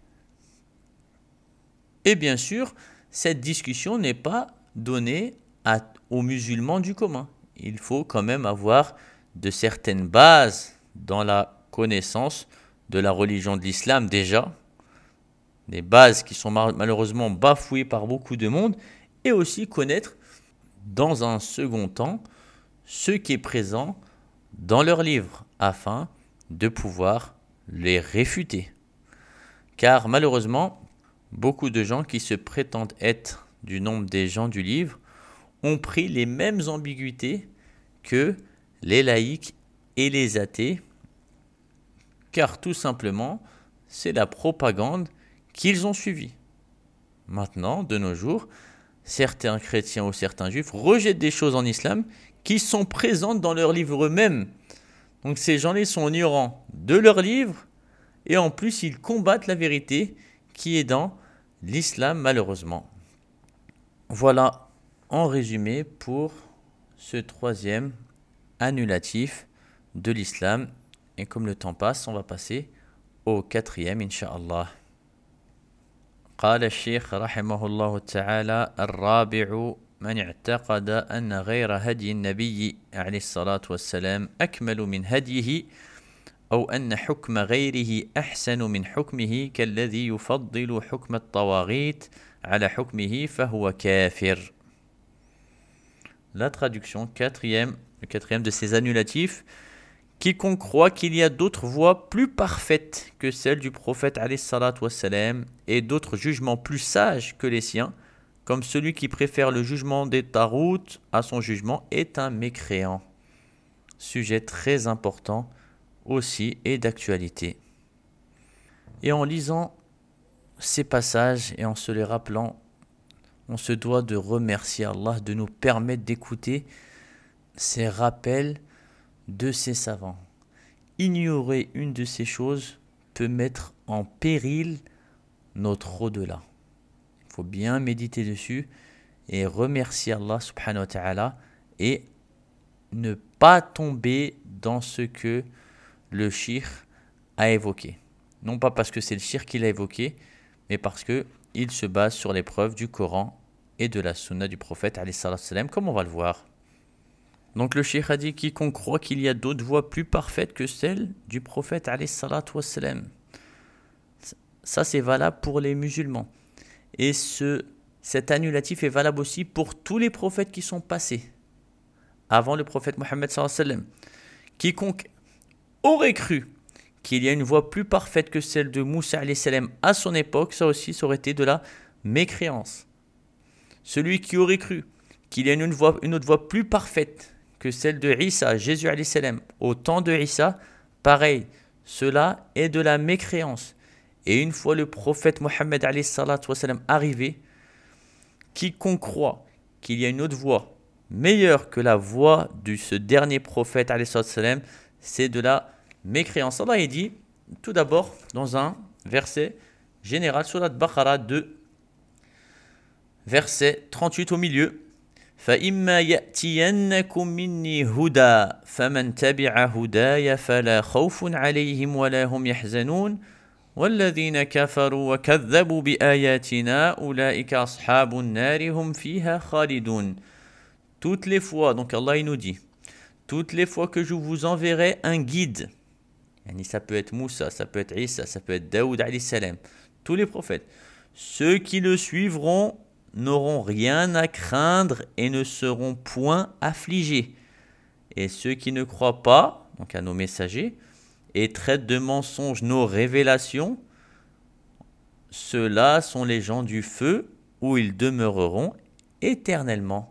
A: Et bien sûr, cette discussion n'est pas donnée à, aux musulmans du commun. Il faut quand même avoir de certaines bases dans la connaissance de la religion de l'islam déjà, des bases qui sont malheureusement bafouées par beaucoup de monde, et aussi connaître dans un second temps ce qui est présent dans leurs livres, afin de pouvoir les réfuter. Car malheureusement, beaucoup de gens qui se prétendent être du nombre des gens du livre ont pris les mêmes ambiguïtés que les laïcs et les athées, car tout simplement, c'est la propagande qu'ils ont suivie. Maintenant, de nos jours, certains chrétiens ou certains juifs rejettent des choses en islam qui sont présentes dans leurs livres eux-mêmes. Donc ces gens-là sont ignorants de leurs livres et en plus ils combattent la vérité qui est dans l'islam malheureusement. Voilà en résumé pour ce troisième annulatif de l'islam. Et comme le temps passe, on va passer au quatrième, incha'Allah. قال الشيخ رحمه الله تعالى الرابع من اعتقد أن غير هدي النبي عليه الصلاة والسلام أكمل من هديه أو أن حكم غيره أحسن من حكمه كالذي يفضل حكم الطواغيت على حكمه فهو كافر. La traduction, quatrième, le quatrième de ces annulatifs. Quiconque croit qu'il y a d'autres voies plus parfaites que celles du prophète alayhi salatu wassalam et d'autres jugements plus sages que les siens, comme celui qui préfère le jugement des taroutes à son jugement, est un mécréant. Sujet très important aussi et d'actualité. Et en lisant ces passages et en se les rappelant, on se doit de remercier Allah de nous permettre d'écouter ces rappels de ces savants. Ignorer une de ces choses peut mettre en péril notre au-delà. Il faut bien méditer dessus et remercier Allah subhanahu wa ta'ala et ne pas tomber dans ce que le shirk a évoqué. Non pas parce que c'est le shirk qu'il a évoqué, mais parce qu'il se base sur les preuves du Coran et de la sunna du prophète alayhi salatu wassalam, comme on va le voir. Donc le shirk a dit quiconque croit qu'il y a d'autres voies plus parfaites que celle du prophète alayhi salatu wassalam. Ça c'est valable pour les musulmans. Et ce, cet annulatif est valable aussi pour tous les prophètes qui sont passés avant le prophète Mohammed sallallahu alayhi wa sallam. Quiconque aurait cru qu'il y a une voie plus parfaite que celle de Moussa alayhi salam à son époque, ça aussi, ça aurait été de la mécréance. Celui qui aurait cru qu'il y a une, voie, une autre voie plus parfaite que celle de Isa, Jésus alayhi salam, au temps de Isa, pareil, cela est de la mécréance. Et une fois le prophète Mohammed alayhi salatu wa salam arrivé, quiconque croit qu'il y a une autre voie meilleure que la voie de ce dernier prophète alayhi salatu wa salam, c'est de la mécréance. Allah il dit tout d'abord dans un verset général, Surat Baqara deux, verset trente-huit au milieu. فَإِمَّا يَأْتِيَنَّكُم مِّنِّي هُدًى فَمَن تَبِعَ هُدَايَ فَلَا خَوْفٌ عَلَيْهِمْ وَلَا هُمْ يَحْزَنُونَ وَالَّذِينَ كَفَرُوا وَكَذَّبُوا بِآيَاتِنَا أُولَٰئِكَ أَصْحَابُ النَّارِ هُمْ فِيهَا خَالِدُونَ. Toutes les fois, donc Allah il nous dit, toutes les fois que je vous enverrai un guide, ça peut être Moussa, ça peut être Isa, ça peut être Daoud alayhi salam, tous les prophètes, ceux qui le suivront n'auront rien à craindre et ne seront point affligés. Et ceux qui ne croient pas, donc à nos messagers, et traitent de mensonges nos révélations, ceux-là sont les gens du feu où ils demeureront éternellement.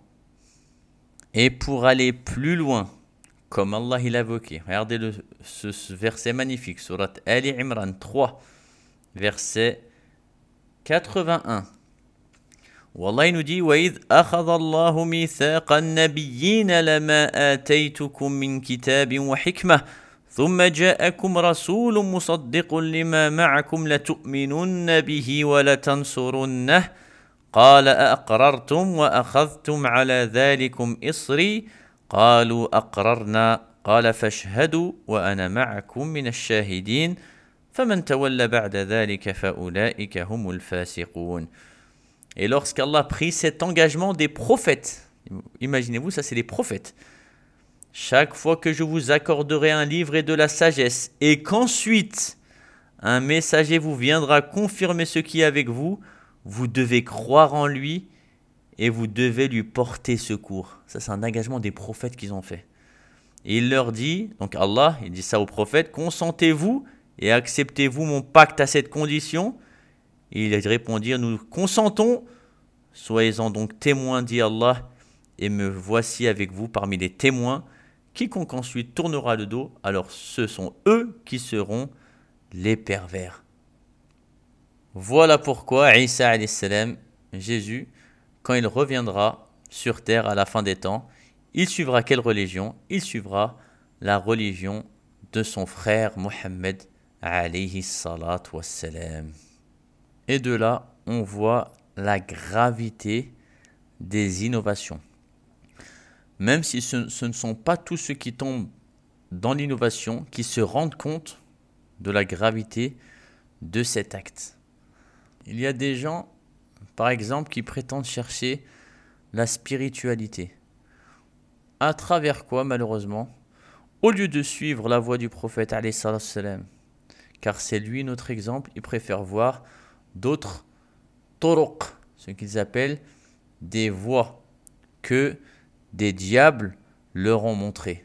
A: Et pour aller plus loin, comme Allah il a évoqué, regardez le, ce, ce verset magnifique, Surat Ali Imran trois, verset quatre-vingt-un. Wallah il nous dit وَإِذْ أَخَذَ اللَّهُ مِيثَاقَ النَّبِيِّينَ لَمَا آتَيْتُكُم مِّن كِتَابٍ وَحِكْمَةٍ ثُمَّ جَاءَكُمْ رَسُولٌ مُصَدِّقٌ لِّمَا مَعَكُمْ لَتُؤْمِنُنَّ بِهِ وَلَتَنصُرُنَّهُ قَالَ أَأَقْرَرْتُمْ وَأَخَذْتُمْ عَلَى ذَلِكُمْ إِصْرِي قَالُوا أَقْرَرْنَا قَالَ فَاشْهَدُوا وَأَنَا مَعَكُمْ مِنَ الشَّاهِدِينَ فَمَنْ تَوَلَّى بَعْدَ ذَلِكَ فَأُولَٰئِكَ هُمُ الْفَاسِقُونَ. Et lorsqu'Allah a pris cet engagement des prophètes, imaginez-vous, ça c'est les prophètes. Chaque fois que je vous accorderai un livre et de la sagesse, et qu'ensuite un messager vous viendra confirmer ce qui est avec vous, vous devez croire en lui et vous devez lui porter secours. Ça c'est un engagement des prophètes qu'ils ont fait. Et il leur dit, donc Allah, il dit ça aux prophètes, consentez-vous et acceptez-vous mon pacte à cette condition. Et ils répondirent, nous consentons, soyez-en donc témoins, dit Allah, et me voici avec vous parmi les témoins. Quiconque ensuite tournera le dos, alors ce sont eux qui seront les pervers. Voilà pourquoi Isa alayhi salam, Jésus, quand il reviendra sur terre à la fin des temps, il suivra quelle religion? Il suivra la religion de son frère Mohammed alayhi salatu wassalam. Et de là, on voit la gravité des innovations. Même si ce, ce ne sont pas tous ceux qui tombent dans l'innovation qui se rendent compte de la gravité de cet acte. Il y a des gens, par exemple, qui prétendent chercher la spiritualité. À travers quoi, malheureusement? Au lieu de suivre la voie du prophète, alayhi salatu wassalam, car c'est lui notre exemple, ils préfèrent voir d'autres turuq, ce qu'ils appellent des voies que des diables leur ont montré.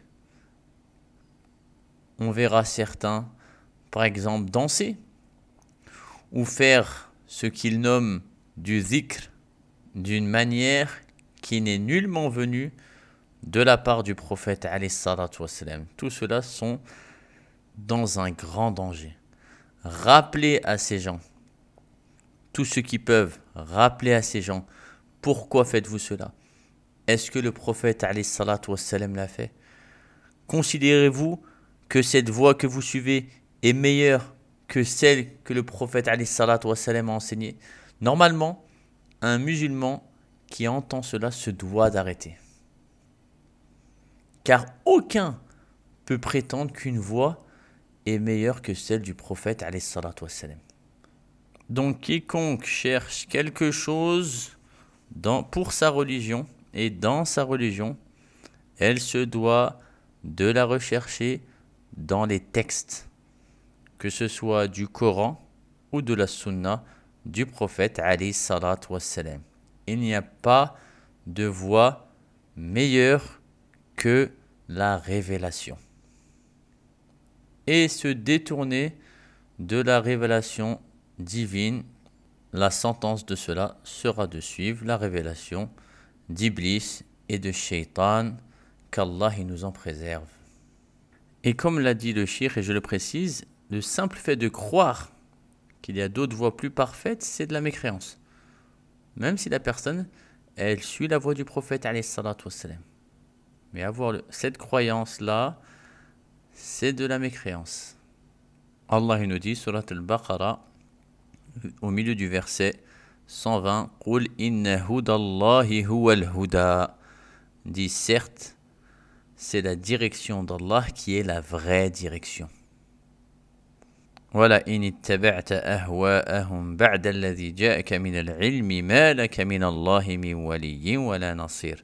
A: On verra certains, par exemple, danser ou faire ce qu'ils nomment du dhikr d'une manière qui n'est nullement venue de la part du prophète alayhi salatu wassalam. Tout cela sont dans un grand danger. Rappelez à ces gens, tous ceux qui peuvent, rappeler à ces gens, pourquoi faites-vous cela? Est-ce que le prophète alayhi salatu wassalam l'a fait? Considérez-vous que cette voie que vous suivez est meilleure que celle que le prophète alayhi salatu wassalam a enseignée. Normalement, un musulman qui entend cela se doit d'arrêter. Car aucun peut prétendre qu'une voix est meilleure que celle du prophète alayhi salatu wassalam. Donc quiconque cherche quelque chose dans, pour sa religion et dans sa religion, elle se doit de la rechercher dans les textes, que ce soit du Coran ou de la Sunna du prophète alayhi salatu wassalam. Il n'y a pas de voie meilleure que la révélation. Et se détourner de la révélation divine, la sentence de cela sera de suivre la révélation d'Iblis et de Shaitan, qu'Allah il nous en préserve. Et comme l'a dit le cheikh, et je le précise, le simple fait de croire qu'il y a d'autres voies plus parfaites, c'est de la mécréance. Même si la personne, elle suit la voie du prophète alayhi salatu wassalam. Mais avoir le, cette croyance-là, c'est de la mécréance. Allah il nous dit, surat al-Baqarah, au milieu du verset cent vingt, Qul inna hudallahi huwal huda. Dit certes, c'est la direction d'Allah qui est la vraie direction. Wala in ittaba'ta ahwa'ahum ba'da alladhi ja'aka min al-'ilmi ma laka min Allahi min waliyyin wala nasir.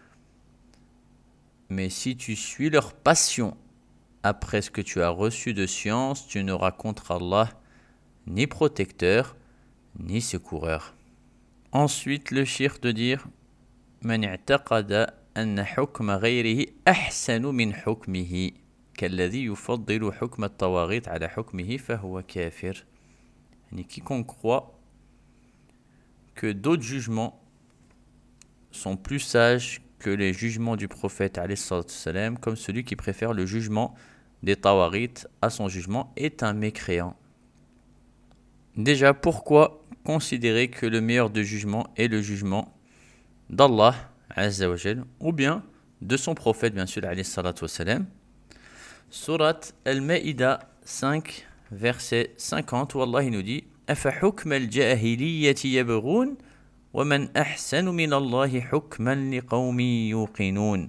A: Mais si tu suis leur passion après ce que tu as reçu de science, tu n'auras contre Allah ni protecteur, ni secoureur. Ensuite, le shirk de dire Man i'taqada anna hukma ghayrihi ahsanu min hukmihi kalladhi yufaddilu hukma at-tawaghit ala hukmihi fahuwa kafir. Yani quiconque croit que d'autres jugements sont plus sages que les jugements du prophète alayhi salatu wassalam, comme celui qui préfère le jugement des tawaghit à son jugement, est un mécréant. Déjà, pourquoi considérer que le meilleur de jugement est le jugement d'Allah Azza wa Jal, ou bien de son prophète, bien sûr, alayhi salatu wassalam. Surat Al-Ma'idah cinq, verset cinquante, où Allah nous dit Afa hukma al-jahiliyyati yabghun wa man ahsanu min Allahi hukman liqawmin yuqinun.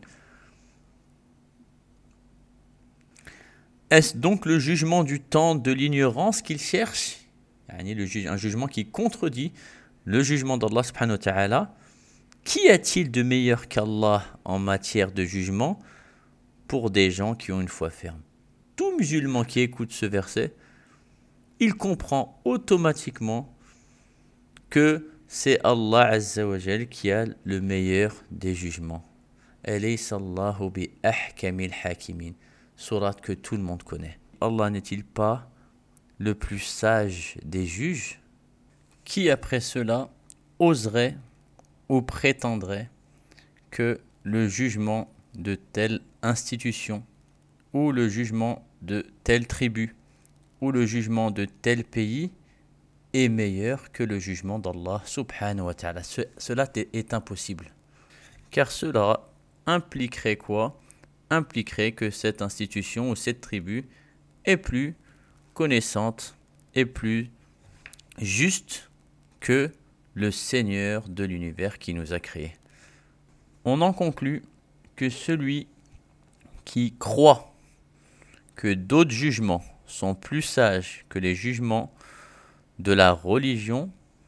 A: Est-ce donc le jugement du temps de l'ignorance qu'il cherche? Un jugement qui contredit le jugement d'Allah subhanahu wa ta'ala. Qui a-t-il de meilleur qu'Allah en matière de jugement pour des gens qui ont une foi ferme? Tout musulman qui écoute ce verset, il comprend automatiquement que c'est Allah Azza wa Jal qui a le meilleur des jugements. Alaysa Allahu bi ahkamil hakimin. Sourate que tout le monde connaît. Allah n'est-il pas le plus sage des juges? Qui après cela oserait ou prétendrait que le jugement de telle institution ou le jugement de telle tribu ou le jugement de tel pays est meilleur que le jugement d'Allah subhanahu wa ta'ala? Ce, cela est impossible. Car cela impliquerait quoi? Impliquerait que cette institution ou cette tribu est plus connaissante et plus juste que le Seigneur de l'univers qui nous a créés. On en conclut que celui qui croit que d'autres jugements sont plus sages que les jugements de la religion,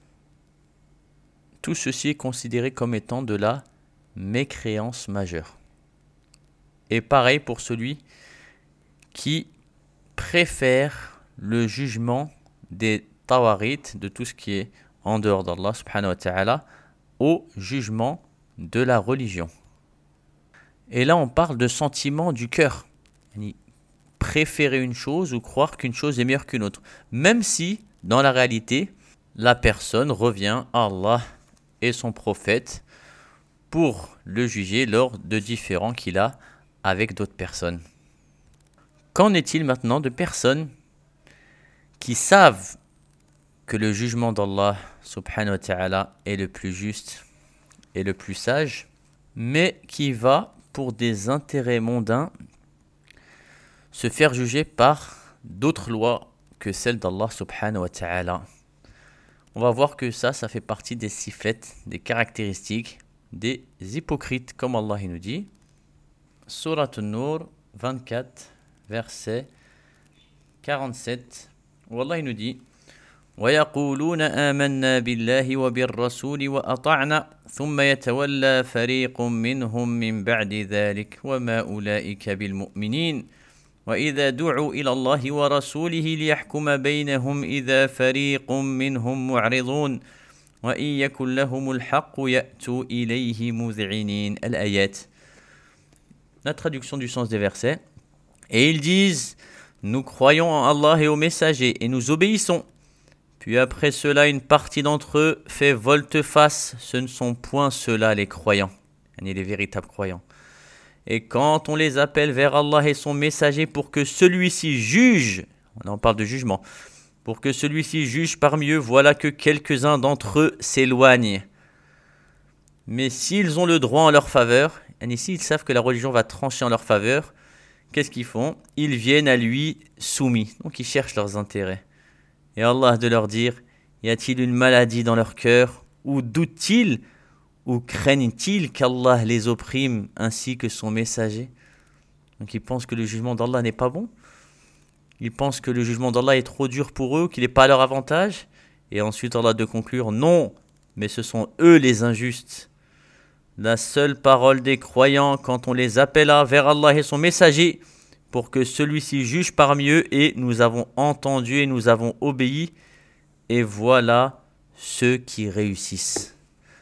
A: tout ceci est considéré comme étant de la mécréance majeure. Et pareil pour celui qui préfère le jugement des tawarit, de tout ce qui est en dehors d'Allah subhanahu wa ta'ala, au jugement de la religion. Et là on parle de sentiment du cœur. Préférer une chose ou croire qu'une chose est meilleure qu'une autre. Même si, dans la réalité, la personne revient à Allah et son prophète pour le juger lors de différends qu'il a avec d'autres personnes. Qu'en est-il maintenant de personnes qui savent que le jugement d'Allah subhanahu wa ta'ala est le plus juste et le plus sage, mais qui va, pour des intérêts mondains, se faire juger par d'autres lois que celle d'Allah subhanahu wa ta'ala. On va voir que ça, ça fait partie des sifat, des caractéristiques des hypocrites, comme Allah il nous dit. Surat An-Nur vingt-quatre, verset quarante-sept, où Allah il nous dit وَيَقُولُونَ آمَنَّا بِاللَّهِ وَبِالرَّسُولِ وَأَطَعْنَا ثُمَّ يَتَوَلَّى فَرِيقٌ مِّنْهُمْ مِّن بَعْدِ ذَلِكَ وَمَا أُولَئِكَ بِالْمُؤْمِنِينَ وَإِذَا دُعُوا إِلَى اللَّهِ وَرَسُولِهِ لِيَحْكُمَ بَيْنَهُمْ إِذَا فَرِيقٌ مِّنْهُمْ مُعْرِضُونَ وَإِن يَكُن لَّهُمُ الْحَقُّ يَأْتُوا إِلَيْهِ مُذْعِنِينَ. Al-Ayat. La traduction du sens des versets. Et ils disent, nous croyons en Allah et aux messagers et nous obéissons. Puis après cela, une partie d'entre eux fait volte-face. Ce ne sont point ceux-là les croyants, les véritables croyants. Et quand on les appelle vers Allah et son messager pour que celui-ci juge, on en parle de jugement, pour que celui-ci juge parmi eux, voilà que quelques-uns d'entre eux s'éloignent. Mais s'ils ont le droit en leur faveur, et ici ils savent que la religion va trancher en leur faveur, qu'est-ce qu'ils font? Ils viennent à lui soumis, donc ils cherchent leurs intérêts. Et Allah de leur dire, y a-t-il une maladie dans leur cœur? Ou doutent-ils? Ou craignent-ils qu'Allah les opprime ainsi que son messager? Donc ils pensent que le jugement d'Allah n'est pas bon. Ils pensent que le jugement d'Allah est trop dur pour eux, qu'il n'est pas à leur avantage. Et ensuite Allah de conclure, non, mais ce sont eux les injustes. La seule parole des croyants quand on les appela vers Allah et son messager, pour que celui-ci juge parmi eux, et nous avons entendu et nous avons obéi, et voilà ceux qui réussissent.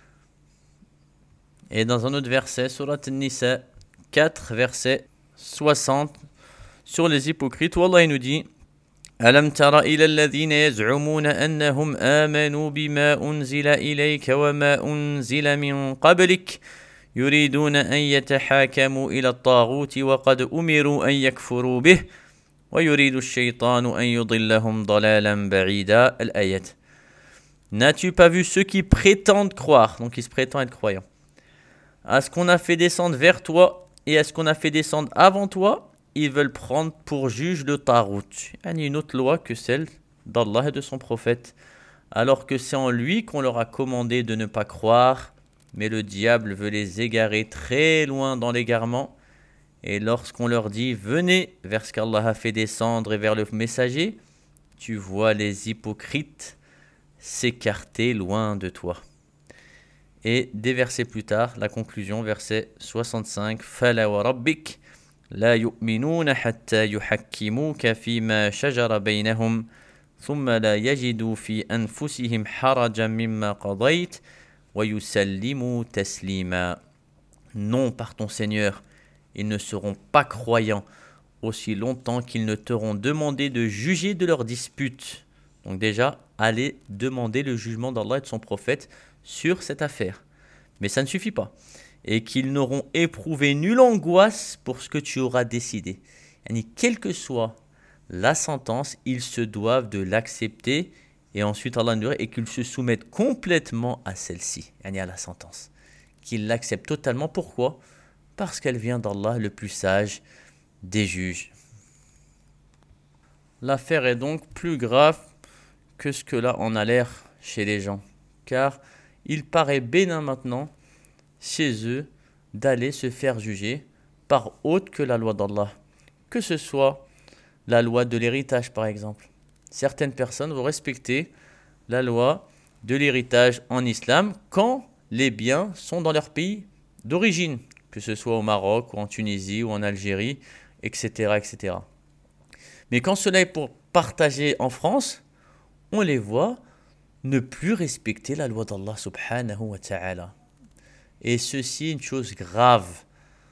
A: Et dans un autre verset, Surat An-Nisa quatre, verset soixante, sur les hypocrites, où Allah nous dit أَلَمْ تَرَ إِلَى الَّذِينَ يَزْعُمُونَ أَنَّهُمْ آمَنُوا بِمَا أُنزِلَ إِلَيْكَ وَمَا أُنزِلَ مِن قَبْلِكَ يريدون أن يتحاكموا إلى الطاغوت وقد أمروا أن يكفروا به ويريد الشيطان أن يضلهم ضلالا بعيدا. الآية. N'as-tu pas vu ceux qui prétendent croire, donc ils se prétendent être croyants, à ce qu'on a fait descendre vers toi et à ce qu'on a fait descendre avant toi? Ils veulent prendre pour juge le Tarout. Il y a une autre loi que celle d'Allah et de son prophète, alors que c'est en lui qu'on leur a commandé de ne pas croire. Mais le diable veut les égarer très loin dans l'égarement. Et lorsqu'on leur dit « Venez vers ce qu'Allah a fait descendre et vers le messager », tu vois les hypocrites s'écarter loin de toi. Et des versets plus tard, la conclusion, verset soixante-cinq, « Fala wa rabbik la yu'minuna hatta yuhakkimuka fima shajara baynahum thumma la yajidu fi anfusihim harajan mimma qadayt. Non, par ton Seigneur, ils ne seront pas croyants aussi longtemps qu'ils ne t'auront demandé de juger de leurs disputes. Donc déjà, allez demander le jugement d'Allah et de son prophète sur cette affaire. Mais ça ne suffit pas. Et qu'ils n'auront éprouvé nulle angoisse pour ce que tu auras décidé. Et quelle que soit la sentence, ils se doivent de l'accepter. Et ensuite, Allah nous dit, et qu'ils se soumettent complètement à celle-ci, à la sentence. Qu'ils l'acceptent totalement. Pourquoi? Parce qu'elle vient d'Allah, le plus sage des juges. L'affaire est donc plus grave que ce que là en a l'air chez les gens. Car il paraît bénin maintenant, chez eux, d'aller se faire juger par autre que la loi d'Allah. Que ce soit la loi de l'héritage, par exemple. Certaines personnes vont respecter la loi de l'héritage en islam quand les biens sont dans leur pays d'origine, que ce soit au Maroc ou en Tunisie ou en Algérie, et cetera, et cetera. Mais quand cela est pour partager en France, on les voit ne plus respecter la loi d'Allah subhanahu wa ta'ala. Et ceci est une chose grave.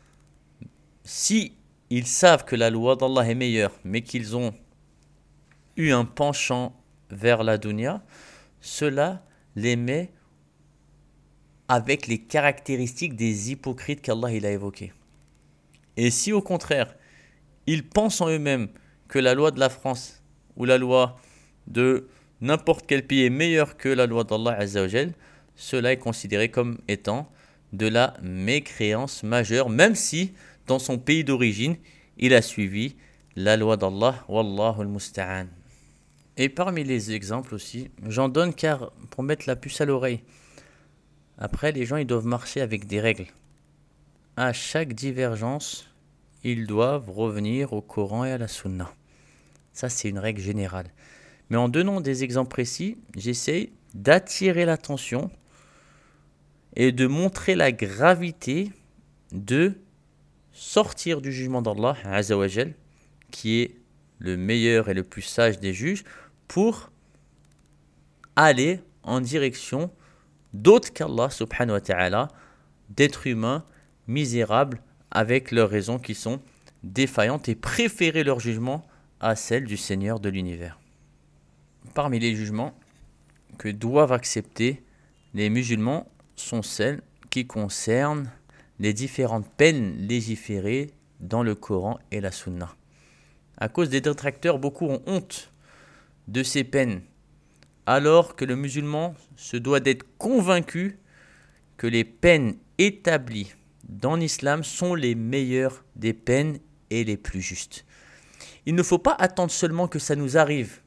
A: Si ils savent que la loi d'Allah est meilleure, mais qu'ils ont eu un penchant vers la dunya, cela les met avec les caractéristiques des hypocrites qu'Allah il a évoquées. Et si au contraire, ils pensent en eux-mêmes que la loi de la France ou la loi de n'importe quel pays est meilleure que la loi d'Allah Azza wa Jal, cela est considéré comme étant de la mécréance majeure, même si dans son pays d'origine, il a suivi la loi d'Allah. Wallahu al-musta'an. Et parmi les exemples aussi, j'en donne car pour mettre la puce à l'oreille. Après, les gens ils doivent marcher avec des règles. À chaque divergence, ils doivent revenir au Coran et à la Sunna. Ça, c'est une règle générale. Mais en donnant des exemples précis, j'essaye d'attirer l'attention et de montrer la gravité de sortir du jugement d'Allah, Azza wa Jal, qui est le meilleur et le plus sage des juges, pour aller en direction d'autres qu'Allah, subhanahu wa ta'ala, d'êtres humains misérables avec leurs raisons qui sont défaillantes et préférer leur jugement à celle du Seigneur de l'univers. Parmi les jugements que doivent accepter les musulmans sont celles qui concernent les différentes peines légiférées dans le Coran et la Sunna. À cause des détracteurs, beaucoup ont honte de ces peines, alors que le musulman se doit d'être convaincu que les peines établies dans l'islam sont les meilleures des peines et les plus justes. Il ne faut pas attendre seulement que ça nous arrive.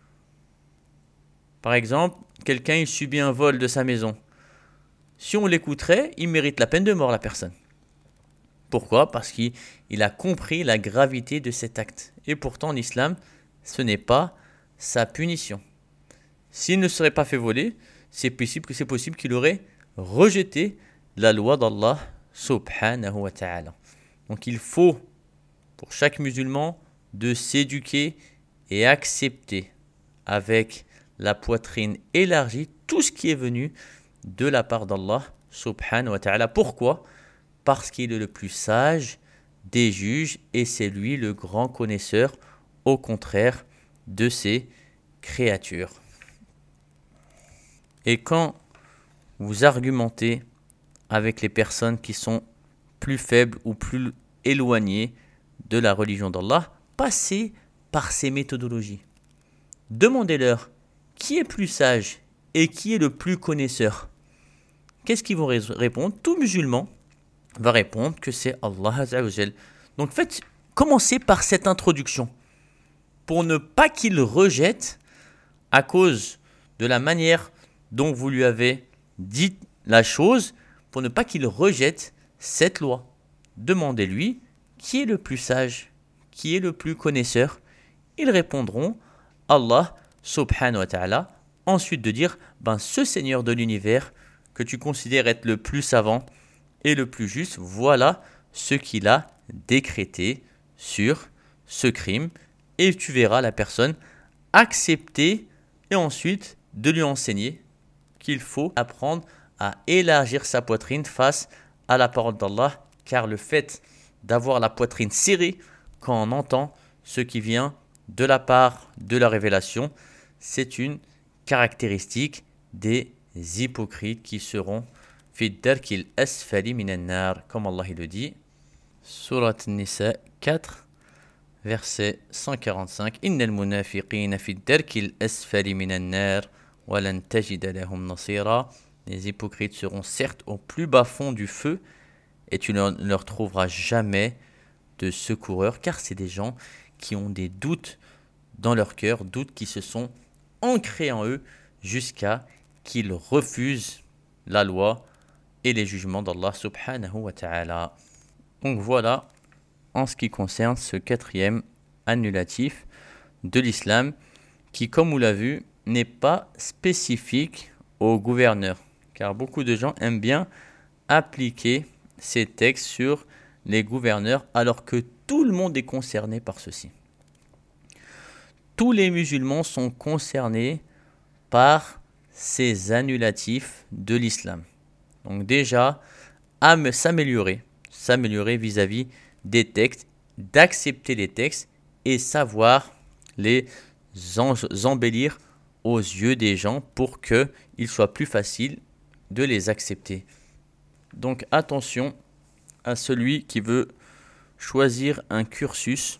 A: Par exemple, quelqu'un il subit un vol de sa maison. Si on l'écouterait, il mérite la peine de mort, la personne. Pourquoi ? Parce qu'il il a compris la gravité de cet acte. Et pourtant, l'islam, ce n'est pas sa punition. S'il ne serait pas fait voler, c'est possible que c'est possible qu'il aurait rejeté la loi d'Allah subhanahu wa ta'ala. Donc il faut, pour chaque musulman, de s'éduquer et accepter avec la poitrine élargie tout ce qui est venu de la part d'Allah subhanahu wa ta'ala. Pourquoi ? Parce qu'il est le plus sage des juges et c'est lui le grand connaisseur, au contraire de ses créatures. Et quand vous argumentez avec les personnes qui sont plus faibles ou plus éloignées de la religion d'Allah, passez par ces méthodologies. Demandez-leur qui est plus sage et qui est le plus connaisseur. Qu'est-ce qu'ils vont répondre ? Tout musulman va répondre que c'est Allah Azza wa Jal. Donc faites, commencez par cette introduction pour ne pas qu'il rejette à cause de la manière dont vous lui avez dit la chose, pour ne pas qu'il rejette cette loi. Demandez-lui qui est le plus sage, qui est le plus connaisseur. Ils répondront Allah subhanahu wa ta'ala. Ensuite de dire, ben ce Seigneur de l'univers que tu considères être le plus savant et le plus juste, voilà ce qu'il a décrété sur ce crime. Et tu verras la personne accepter et ensuite de lui enseigner qu'il faut apprendre à élargir sa poitrine face à la parole d'Allah, car le fait d'avoir la poitrine serrée quand on entend ce qui vient de la part de la révélation, c'est une caractéristique des hypocrites qui seront fi darkil asfali minan nar, comme Allah le dit. Surat Nisa quatre, verset cent quarante-cinq. Innal munafiqina fi darkil asfali minan nar wa lan tajida lahum nasira. Les hypocrites seront certes au plus bas fond du feu et tu ne leur trouveras jamais de secoureur, car c'est des gens qui ont des doutes dans leur cœur, doutes qui se sont ancrés en eux jusqu'à qu'ils refusent la loi et les jugements d'Allah subhanahu wa ta'ala. Donc voilà en ce qui concerne ce quatrième annulatif de l'islam qui, comme on l'a vu, n'est pas spécifique aux gouverneurs, car beaucoup de gens aiment bien appliquer ces textes sur les gouverneurs alors que tout le monde est concerné par ceci. Tous les musulmans sont concernés par ces annulatifs de l'islam. Donc déjà, à s'améliorer, s'améliorer vis-à-vis des textes, d'accepter les textes et savoir les embellir aux yeux des gens pour qu'il soit plus facile de les accepter. Donc attention à celui qui veut choisir un cursus,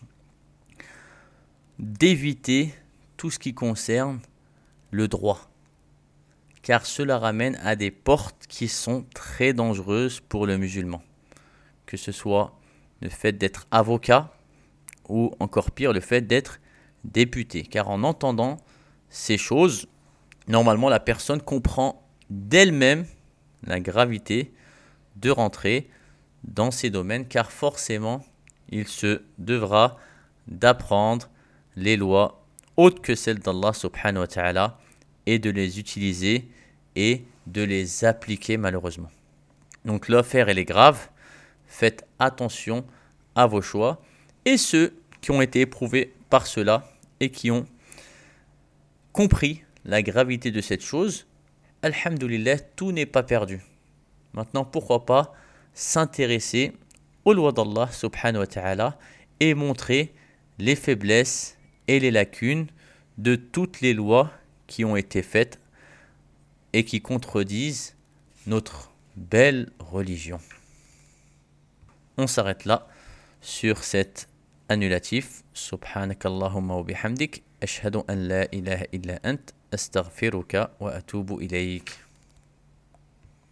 A: d'éviter tout ce qui concerne le droit, car cela ramène à des portes qui sont très dangereuses pour le musulman, que ce soit le fait d'être avocat ou encore pire le fait d'être député, car en entendant ces choses, normalement la personne comprend d'elle-même la gravité de rentrer dans ces domaines, car forcément il se devra d'apprendre les lois autres que celles d'Allah subhanahu wa ta'ala et de les utiliser et de les appliquer malheureusement. Donc l'affaire elle est grave, faites attention à vos choix, et ceux qui ont été éprouvés par cela et qui ont compris la gravité de cette chose, alhamdoulilah, tout n'est pas perdu. Maintenant, pourquoi pas s'intéresser aux lois d'Allah subhanahu wa ta'ala et montrer les faiblesses et les lacunes de toutes les lois qui ont été faites et qui contredisent notre belle religion. On s'arrête là sur cet annulatif. Subhanakallahumma wa bihamdik. Ashhadu an la ilaha illa ant. Astaghfiruka wa atubu ilayk.